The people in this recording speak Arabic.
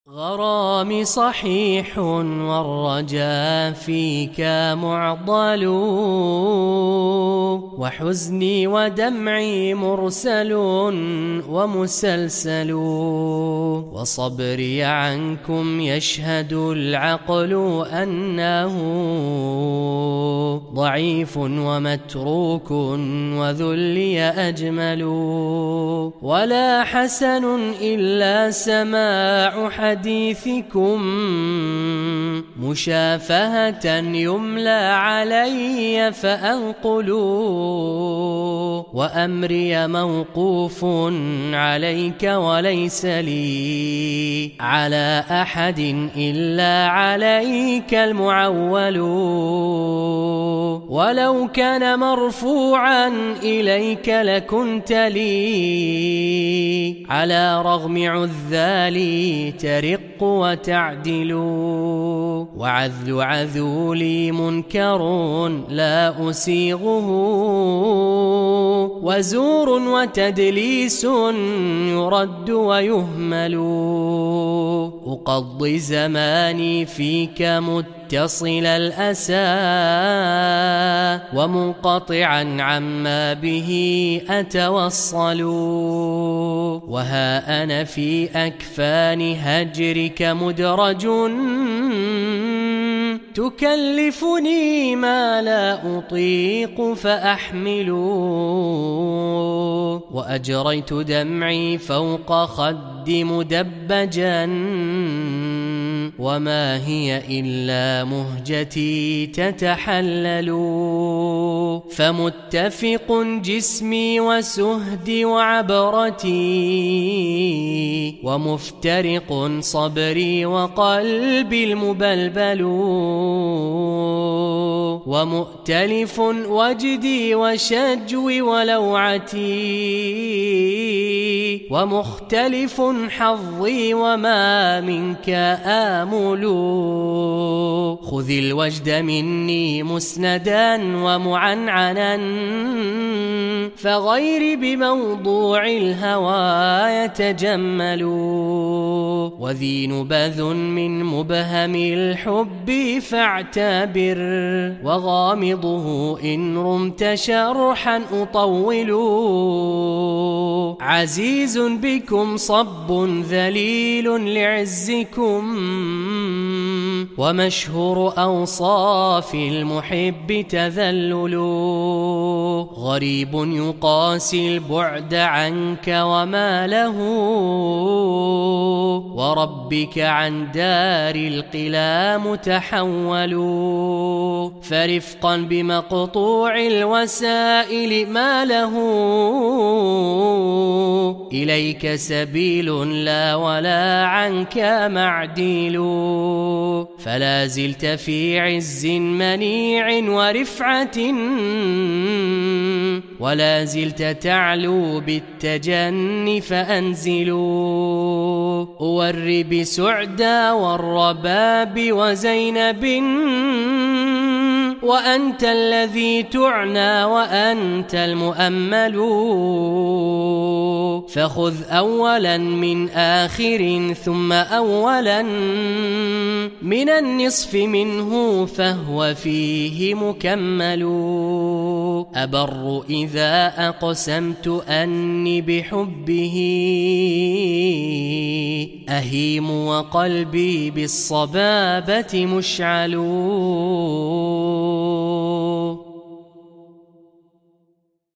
غرامي صحيح والرجا فيك معضل، وحزني ودمعي مرسل ومسلسل، وصبري عنكم يشهد العقل أنه ضعيف ومتروك وذلي أجمل، ولا حسن إلا سماع حديثكم مشافهة يملى علي فأنقل، وأمري موقوف عليك وليس لي على أحد إلا عليك المعول، ولو كان مرفوعا إليك لكنت لي على رغم عذالي ترق وتعدل، وعذل عذولي منكر لا أسيغه، وزور وتدليس يرد ويهمل، أقضي زماني فيك متصل الأسى ومنقطعا عما به أتوصل، وها أنا في أكفان هجرك مدرج تكلفني ما لا أطيق فأحمل، وأجريت دمعي فوق خدي مدبجا وما هي إلا مهجتي تتحلل، فمتفق جسمي وسهدي وعبرتي، ومفترق صبري وقلبي المبلبل، ومؤتلف وجدي وشجوي ولوعتي، ومختلف حظي وما منك آمل، خذ الوجد مني مسندا ومعنعنا، فغيري بموضوع الهوى يتجمل، وذي نبذ من مبهم الحب فاعتبر، وغامضه إن رمت شرحا أطول، عزيز بكم صب ذليل لعزكم، ومشهور أوصاف المحب تذلل، غريب يقاسي البعد عنك وما له، وربك عن دار القلا متحول، فرفقا بمقطوع الوسائل ما له إليك سبيل لا ولا عنك معديل، فلا زلت في عز منيع ورفعة، ولا زلت تعلو بالتجن فأنزل، أوري بسعدى والرباب وزينب، وأنت الذي تعنى وأنت المؤمل، فخذ أولا من آخر ثم أولا من النصف منه فهو فيه مكمل، أبر إذا أقسمت أني بحبه أهيم وقلبي بالصبابة مشعل.